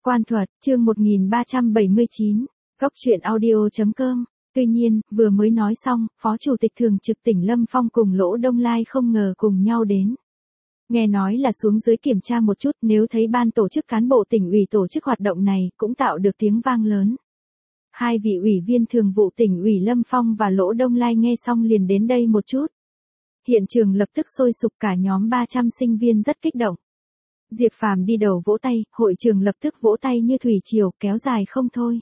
Quan thuật, chương 1379, góc truyện audio.com. Tuy nhiên, vừa mới nói xong, Phó Chủ tịch Thường trực tỉnh Lâm Phong cùng Lỗ Đông Lai không ngờ cùng nhau đến. Nghe nói là xuống dưới kiểm tra một chút, nếu thấy ban tổ chức cán bộ tỉnh ủy tổ chức hoạt động này, cũng tạo được tiếng vang lớn. Hai vị ủy viên thường vụ tỉnh ủy Lâm Phong và Lỗ Đông Lai nghe xong liền đến đây một chút. Hiện trường lập tức sôi sục, cả nhóm 300 sinh viên rất kích động. Diệp Phàm đi đầu vỗ tay, hội trường lập tức vỗ tay như thủy triều, kéo dài không thôi.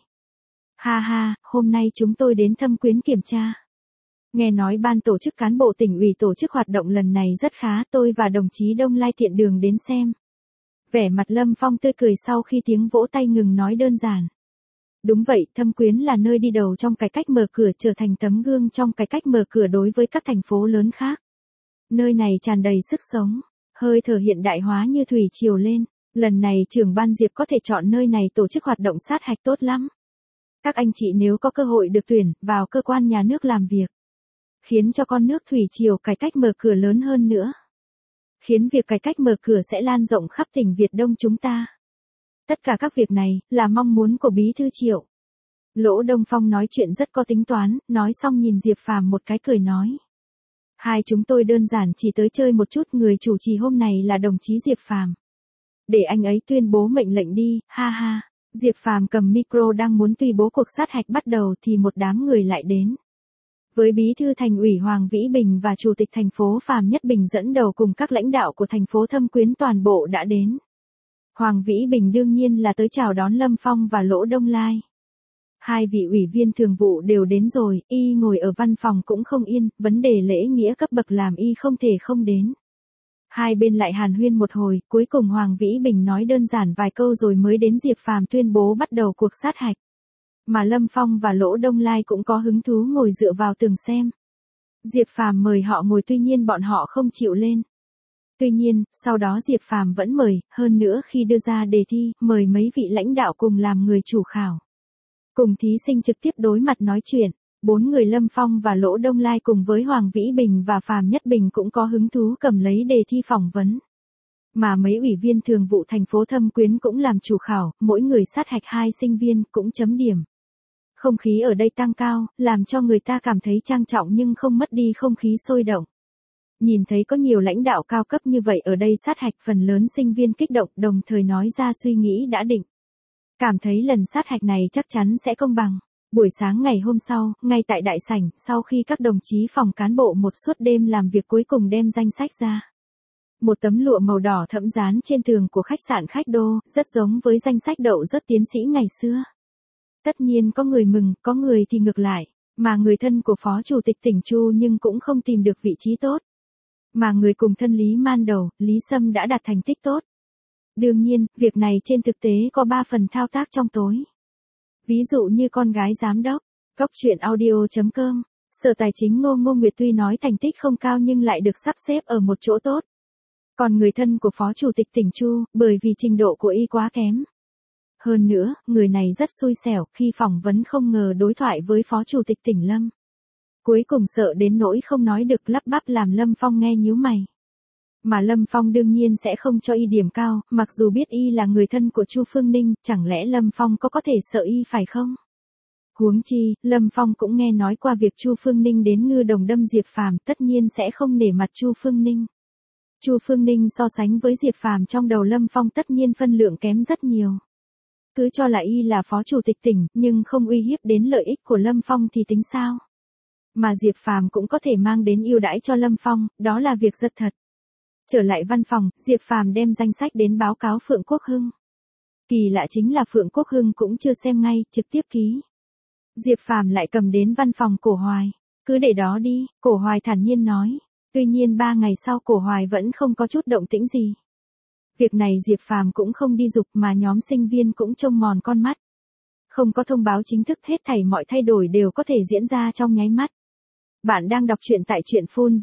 Ha ha, hôm nay chúng tôi đến Thâm Quyến kiểm tra. Nghe nói ban tổ chức cán bộ tỉnh ủy tổ chức hoạt động lần này rất khá, tôi và đồng chí Đông Lai tiện đường đến xem. Vẻ mặt Lâm Phong tươi cười sau khi tiếng vỗ tay ngừng nói đơn giản. Đúng vậy, Thâm Quyến là nơi đi đầu trong cải cách mở cửa, trở thành tấm gương trong cải cách mở cửa đối với các thành phố lớn khác. Nơi này tràn đầy sức sống, hơi thở hiện đại hóa như thủy triều lên. Lần này trưởng ban Diệp có thể chọn nơi này tổ chức hoạt động sát hạch tốt lắm. Các anh chị nếu có cơ hội được tuyển vào cơ quan nhà nước làm việc, khiến cho con nước thủy triều cải cách mở cửa lớn hơn nữa. Khiến việc cải cách mở cửa sẽ lan rộng khắp tỉnh Việt Đông chúng ta. Tất cả các việc này là mong muốn của Bí thư Triệu. Lỗ Đông Phong nói chuyện rất có tính toán, nói xong nhìn Diệp Phàm một cái cười nói. Hai chúng tôi đơn giản chỉ tới chơi một chút, người chủ trì hôm nay là đồng chí Diệp Phàm. Để anh ấy tuyên bố mệnh lệnh đi, ha ha. Diệp Phàm cầm micro đang muốn tuyên bố cuộc sát hạch bắt đầu thì một đám người lại đến. Với Bí thư Thành ủy Hoàng Vĩ Bình và Chủ tịch thành phố Phạm Nhất Bình dẫn đầu cùng các lãnh đạo của thành phố Thâm Quyến toàn bộ đã đến. Hoàng Vĩ Bình đương nhiên là tới chào đón Lâm Phong và Lỗ Đông Lai. Hai vị ủy viên thường vụ đều đến rồi, y ngồi ở văn phòng cũng không yên, vấn đề lễ nghĩa cấp bậc làm y không thể không đến. Hai bên lại hàn huyên một hồi, cuối cùng Hoàng Vĩ Bình nói đơn giản vài câu rồi mới đến Diệp Phàm tuyên bố bắt đầu cuộc sát hạch. Mà Lâm Phong và Lỗ Đông Lai cũng có hứng thú ngồi dựa vào tường xem. Diệp Phàm mời họ ngồi, tuy nhiên bọn họ không chịu lên. Tuy nhiên, sau đó Diệp Phàm vẫn mời, hơn nữa khi đưa ra đề thi, mời mấy vị lãnh đạo cùng làm người chủ khảo. Cùng thí sinh trực tiếp đối mặt nói chuyện, 4 người Lâm Phong và Lỗ Đông Lai cùng với Hoàng Vĩ Bình và Phạm Nhất Bình cũng có hứng thú cầm lấy đề thi phỏng vấn. Mà mấy ủy viên thường vụ thành phố Thâm Quyến cũng làm chủ khảo, mỗi người sát hạch 2 sinh viên cũng chấm điểm. Không khí ở đây tăng cao, làm cho người ta cảm thấy trang trọng nhưng không mất đi không khí sôi động. Nhìn thấy có nhiều lãnh đạo cao cấp như vậy ở đây sát hạch, phần lớn sinh viên kích động đồng thời nói ra suy nghĩ đã định. Cảm thấy lần sát hạch này chắc chắn sẽ công bằng. Buổi sáng ngày hôm sau, ngay tại đại sảnh, sau khi các đồng chí phòng cán bộ một suốt đêm làm việc cuối cùng đem danh sách ra. Một tấm lụa màu đỏ thẫm dán trên tường của khách sạn Khách Đô, rất giống với danh sách đậu rớt tiến sĩ ngày xưa. Tất nhiên có người mừng, có người thì ngược lại, mà người thân của Phó Chủ tịch tỉnh Chu nhưng cũng không tìm được vị trí tốt. Mà người cùng thân Lý Man Đầu, Lý Sâm đã đạt thành tích tốt. Đương nhiên, việc này trên thực tế có 3 phần thao tác trong tối. Ví dụ như con gái giám đốc, góc truyện audio.com, Sở Tài chính Ngô Nguyệt tuy nói thành tích không cao nhưng lại được sắp xếp ở một chỗ tốt. Còn người thân của Phó Chủ tịch tỉnh Chu, bởi vì trình độ của y quá kém. Hơn nữa, người này rất xui xẻo, khi phỏng vấn không ngờ đối thoại với Phó Chủ tịch tỉnh Lâm. Cuối cùng sợ đến nỗi không nói được, lắp bắp làm Lâm Phong nghe nhíu mày. Mà Lâm Phong đương nhiên sẽ không cho y điểm cao, mặc dù biết y là người thân của Chu Phương Ninh, chẳng lẽ Lâm Phong có thể sợ y phải không? Huống chi, Lâm Phong cũng nghe nói qua việc Chu Phương Ninh đến Ngư Đồng đâm Diệp Phàm, tất nhiên sẽ không nể mặt Chu Phương Ninh. Chu Phương Ninh so sánh với Diệp Phàm trong đầu Lâm Phong tất nhiên phân lượng kém rất nhiều. Cứ cho là y là Phó Chủ tịch tỉnh, nhưng không uy hiếp đến lợi ích của Lâm Phong thì tính sao? Mà Diệp Phàm cũng có thể mang đến ưu đãi cho Lâm Phong, đó là việc rất thật. Trở lại văn phòng, Diệp Phàm đem danh sách đến báo cáo Phượng Quốc Hưng. Kỳ lạ chính là Phượng Quốc Hưng cũng chưa xem ngay, trực tiếp ký. Diệp Phàm lại cầm đến văn phòng Cổ Hoài. Cứ để đó đi, Cổ Hoài thản nhiên nói. Tuy nhiên 3 ngày sau Cổ Hoài vẫn không có chút động tĩnh gì. Việc này Diệp Phàm cũng không đi giục mà nhóm sinh viên cũng trông mòn con mắt. Không có thông báo chính thức, hết thảy mọi thay đổi đều có thể diễn ra trong nháy mắt. Bạn đang đọc truyện tại truyện phun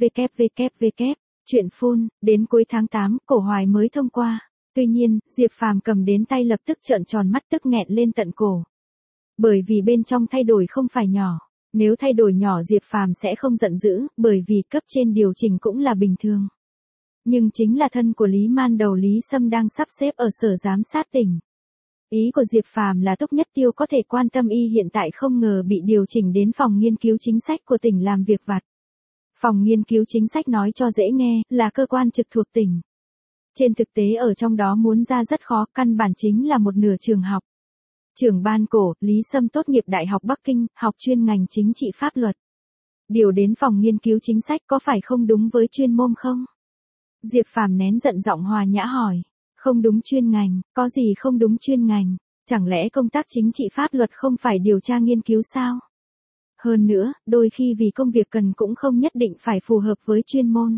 www. Chuyện phun, đến cuối tháng 8, Cổ Hoài mới thông qua. Tuy nhiên, Diệp Phàm cầm đến tay lập tức trợn tròn mắt, tức nghẹn lên tận cổ. Bởi vì bên trong thay đổi không phải nhỏ. Nếu thay đổi nhỏ Diệp Phàm sẽ không giận dữ, bởi vì cấp trên điều chỉnh cũng là bình thường. Nhưng chính là thân của Lý Man Đầu Lý Sâm đang sắp xếp ở sở giám sát tỉnh. Ý của Diệp Phàm là Túc Nhất Tiêu có thể quan tâm y hiện tại không ngờ bị điều chỉnh đến phòng nghiên cứu chính sách của tỉnh làm việc vặt. Phòng nghiên cứu chính sách nói cho dễ nghe là cơ quan trực thuộc tỉnh. Trên thực tế ở trong đó muốn ra rất khó, căn bản chính là một nửa trường học. Trưởng ban Cổ, Lý Sâm tốt nghiệp Đại học Bắc Kinh, học chuyên ngành chính trị pháp luật. Điều đến phòng nghiên cứu chính sách có phải không đúng với chuyên môn không? Diệp Phàm nén giận giọng hòa nhã hỏi. Không đúng chuyên ngành, có gì không đúng chuyên ngành? Chẳng lẽ công tác chính trị pháp luật không phải điều tra nghiên cứu sao? Hơn nữa, đôi khi vì công việc cần cũng không nhất định phải phù hợp với chuyên môn.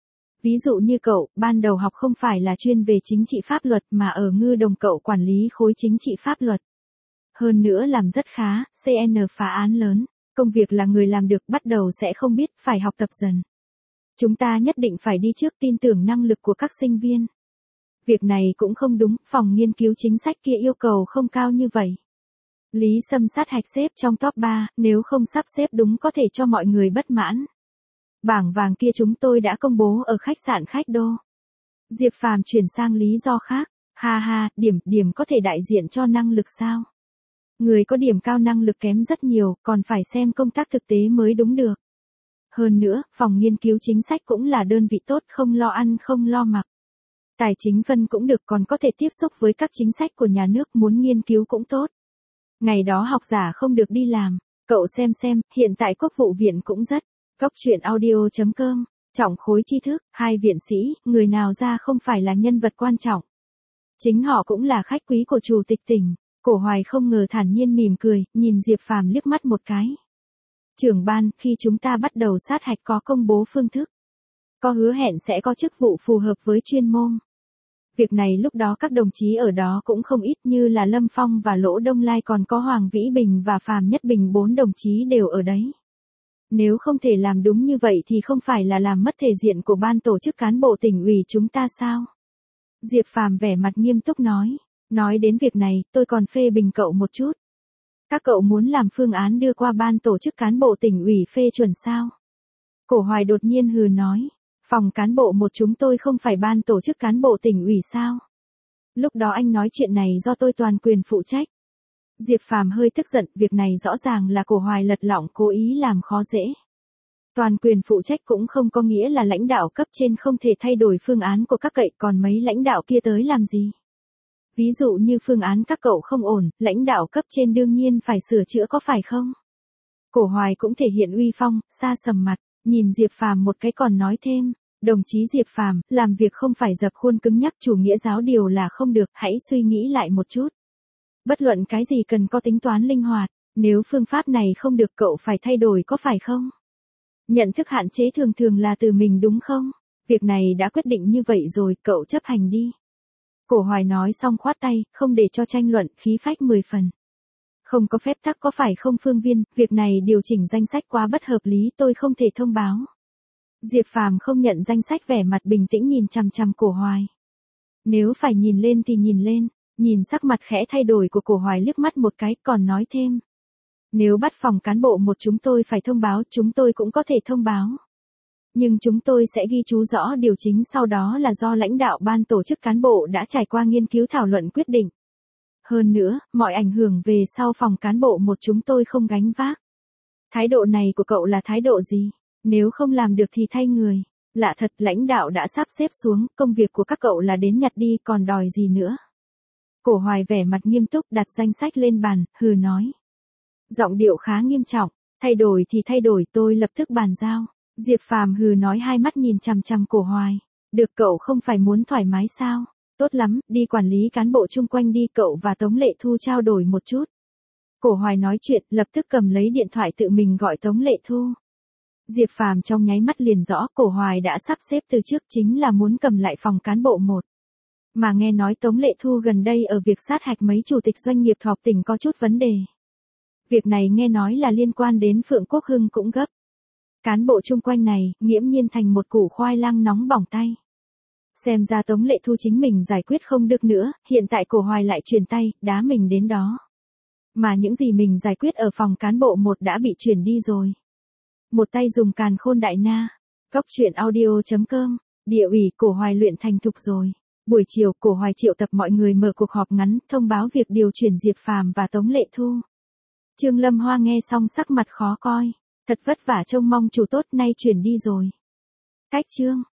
Ví dụ như cậu, ban đầu học không phải là chuyên về chính trị pháp luật mà ở Ngư Đồng cậu quản lý khối chính trị pháp luật. Hơn nữa làm rất khá, CN phá án lớn, công việc là người làm được bắt đầu sẽ không biết, phải học tập dần. Chúng ta nhất định phải đi trước tin tưởng năng lực của các sinh viên. Việc này cũng không đúng, phòng nghiên cứu chính sách kia yêu cầu không cao như vậy. Lý Sâm sát hạch xếp trong top 3, nếu không sắp xếp đúng có thể cho mọi người bất mãn. Bảng vàng kia chúng tôi đã công bố ở khách sạn Khách Đô. Diệp Phàm chuyển sang lý do khác, ha ha, điểm có thể đại diện cho năng lực sao? Người có điểm cao năng lực kém rất nhiều, còn phải xem công tác thực tế mới đúng được. Hơn nữa, phòng nghiên cứu chính sách cũng là đơn vị tốt, không lo ăn không lo mặc. Tài chính phân cũng được, còn có thể tiếp xúc với các chính sách của nhà nước, muốn nghiên cứu cũng tốt. Ngày đó học giả không được đi làm, cậu xem, hiện tại Quốc vụ viện cũng rất. Góc truyện audio.com, trọng khối tri thức, 2 viện sĩ, người nào ra không phải là nhân vật quan trọng. Chính họ cũng là khách quý của chủ tịch tỉnh. Cổ Hoài không ngờ thản nhiên mỉm cười, nhìn Diệp Phàm liếc mắt một cái. Trưởng ban, khi chúng ta bắt đầu sát hạch có công bố phương thức. Có hứa hẹn sẽ có chức vụ phù hợp với chuyên môn. Việc này lúc đó các đồng chí ở đó cũng không ít, như là Lâm Phong và Lỗ Đông Lai, còn có Hoàng Vĩ Bình và Phàm Nhất Bình, 4 đồng chí đều ở đấy. Nếu không thể làm đúng như vậy thì không phải là làm mất thể diện của ban tổ chức cán bộ tỉnh ủy chúng ta sao? Diệp Phàm vẻ mặt nghiêm túc nói đến việc này, tôi còn phê bình cậu một chút. Các cậu muốn làm phương án đưa qua ban tổ chức cán bộ tỉnh ủy phê chuẩn sao? Cổ Hoài đột nhiên hừ nói, phòng cán bộ một chúng tôi không phải ban tổ chức cán bộ tỉnh ủy sao? Lúc đó anh nói chuyện này do tôi toàn quyền phụ trách. Diệp Phàm hơi tức giận, việc này rõ ràng là Cổ Hoài lật lọng cố ý làm khó dễ. Toàn quyền phụ trách cũng không có nghĩa là lãnh đạo cấp trên không thể thay đổi phương án của các cậy, còn mấy lãnh đạo kia tới làm gì? Ví dụ như phương án các cậu không ổn, lãnh đạo cấp trên đương nhiên phải sửa chữa có phải không? Cổ Hoài cũng thể hiện uy phong, sa sầm mặt, nhìn Diệp Phàm một cái còn nói thêm, đồng chí Diệp Phàm, làm việc không phải dập khuôn cứng nhắc, chủ nghĩa giáo điều là không được, hãy suy nghĩ lại một chút. Bất luận cái gì cần có tính toán linh hoạt, nếu phương pháp này không được cậu phải thay đổi có phải không? Nhận thức hạn chế thường là từ mình đúng không? Việc này đã quyết định như vậy rồi, cậu chấp hành đi. Cổ Hoài nói xong khoát tay, không để cho tranh luận, khí phách 10 phần. Không có phép tắc có phải không Phương Viên, việc này điều chỉnh danh sách quá bất hợp lý, tôi không thể thông báo. Diệp Phàm không nhận danh sách, vẻ mặt bình tĩnh nhìn chằm chằm Cổ Hoài. Nếu phải nhìn lên thì nhìn lên, nhìn sắc mặt khẽ thay đổi của Cổ Hoài liếc mắt một cái, còn nói thêm. Nếu bắt phòng cán bộ một chúng tôi phải thông báo, chúng tôi cũng có thể thông báo. Nhưng chúng tôi sẽ ghi chú rõ điều chính sau đó là do lãnh đạo ban tổ chức cán bộ đã trải qua nghiên cứu thảo luận quyết định. Hơn nữa, mọi ảnh hưởng về sau phòng cán bộ một chúng tôi không gánh vác. Thái độ này của cậu là thái độ gì? Nếu không làm được thì thay người. Lạ thật, lãnh đạo đã sắp xếp xuống, công việc của các cậu là đến nhặt đi, còn đòi gì nữa? Cổ Hoài vẻ mặt nghiêm túc đặt danh sách lên bàn, hừ nói. Giọng điệu khá nghiêm trọng, thay đổi thì thay đổi, tôi lập tức bàn giao. Diệp Phàm hừ nói, hai mắt nhìn chằm chằm Cổ Hoài. Được, cậu không phải muốn thoải mái sao? Tốt lắm, đi quản lý cán bộ chung quanh đi, cậu và Tống Lệ Thu trao đổi một chút. Cổ Hoài nói chuyện, lập tức cầm lấy điện thoại tự mình gọi Tống Lệ Thu. Diệp Phàm trong nháy mắt liền rõ Cổ Hoài đã sắp xếp từ trước, chính là muốn cầm lại phòng cán bộ một. Mà nghe nói Tống Lệ Thu gần đây ở việc sát hạch mấy chủ tịch doanh nghiệp họp tỉnh có chút vấn đề. Việc này nghe nói là liên quan đến Phượng Quốc Hưng cũng gấp. Cán bộ chung quanh này, nghiễm nhiên thành một củ khoai lang nóng bỏng tay. Xem ra Tống Lệ Thu chính mình giải quyết không được nữa, hiện tại Cổ Hoài lại truyền tay, đá mình đến đó. Mà những gì mình giải quyết ở phòng cán bộ một đã bị chuyển đi rồi. Một tay dùng càn khôn đại na. Góc truyện audio.com, địa ủy Cổ Hoài luyện thành thục rồi. Buổi chiều, Cổ Hoài triệu tập mọi người mở cuộc họp ngắn, thông báo việc điều chuyển Diệp Phàm và Tống Lệ Thu. Trương Lâm Hoa nghe xong sắc mặt khó coi. Thật vất vả trông mong chủ tốt nay chuyển đi rồi. Cách Trương.